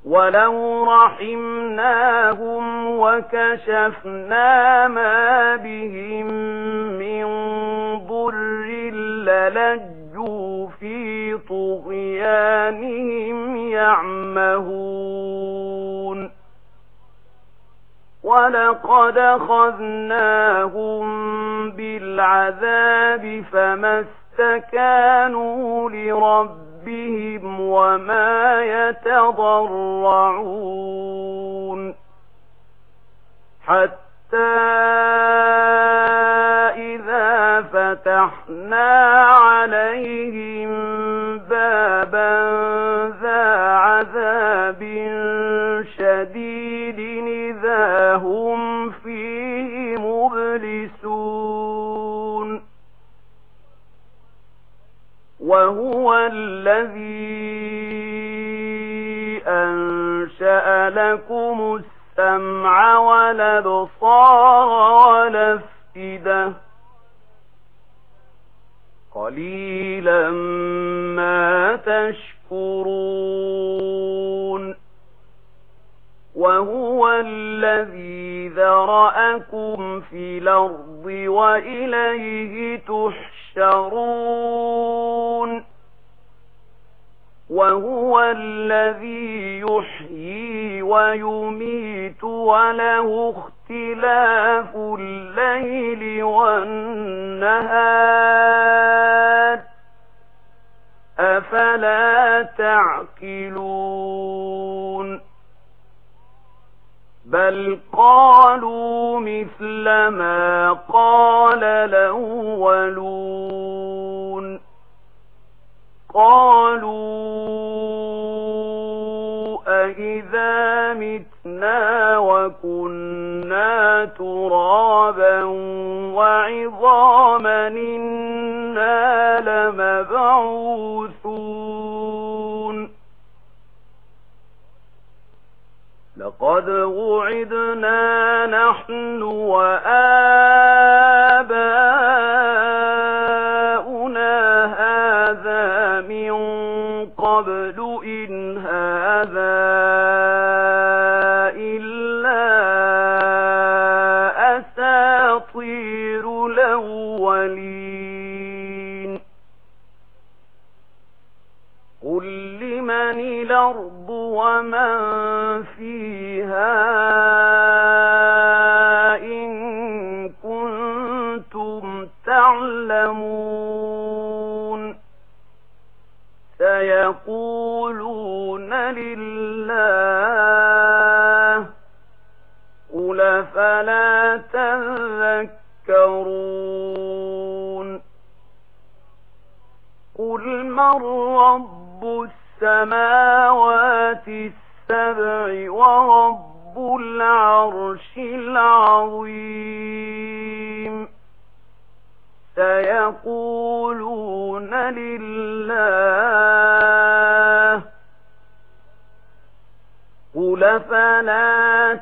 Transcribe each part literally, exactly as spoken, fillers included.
ولو رحمناهم وكشفنا ما بهم من ضر للجوا في طغيانهم يعمهون ولقد أخذناهم بالعذاب فما استكانوا لربهم وما يتضرعون حتى إذا فتحنا عليهم بابا ذا عذاب شديد إذا هم فيه مبلسون وهو الذي أنشأ لكم السمع والأبصار والأفئدة قليلا ما تشكرون وهو الذي ذرأكم في الأرض وإليه تحشرون وهو الذي يحيي ويميت وله اختلاف الليل والنهار أفلا تعقلون بل قالوا مثل ما قال الأولون قالوا أإذا متنا وكنا ترابا وعظاما إنا لمبعوثون لقد وعدنا نحن وآباؤنا هذا من قبل إن هذا إلا أساطير الأولين قل لمن الأرض ومن فيها إن كنتم تعلمون سيقولون لله قل فلا تذكرون قل من رب السماوات السبع ورب العرش العظيم سيقولون لله قل فلا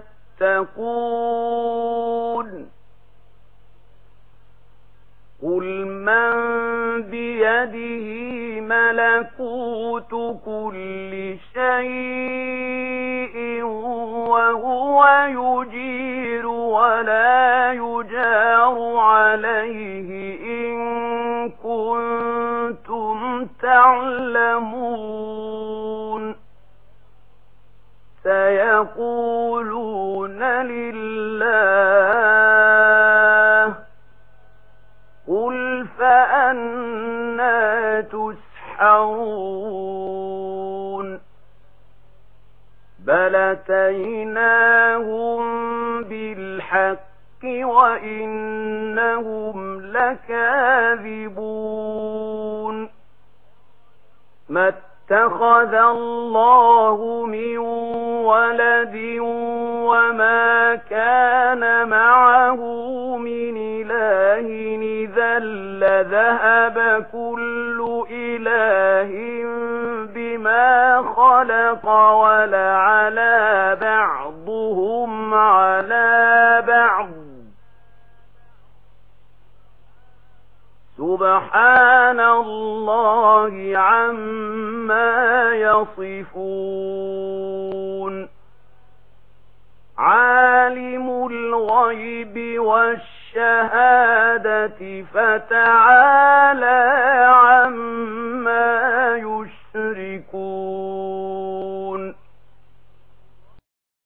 تتقون قل من بيده ملكوت كل شيء وهو يجير ولا يجار عليه إن كنتم تعلمون سيقولون لله قل فأنى تسحرون بل أتيناهم بالحق وإنهم لكاذبون ما اتخذ الله من ولد وما كان معه من إله إذا لذهب كل إله بما خلق ولعلى بعضهم على بعض سبحان سبحان الله عما يصفون عالم الغيب والشهادة فتعالى عما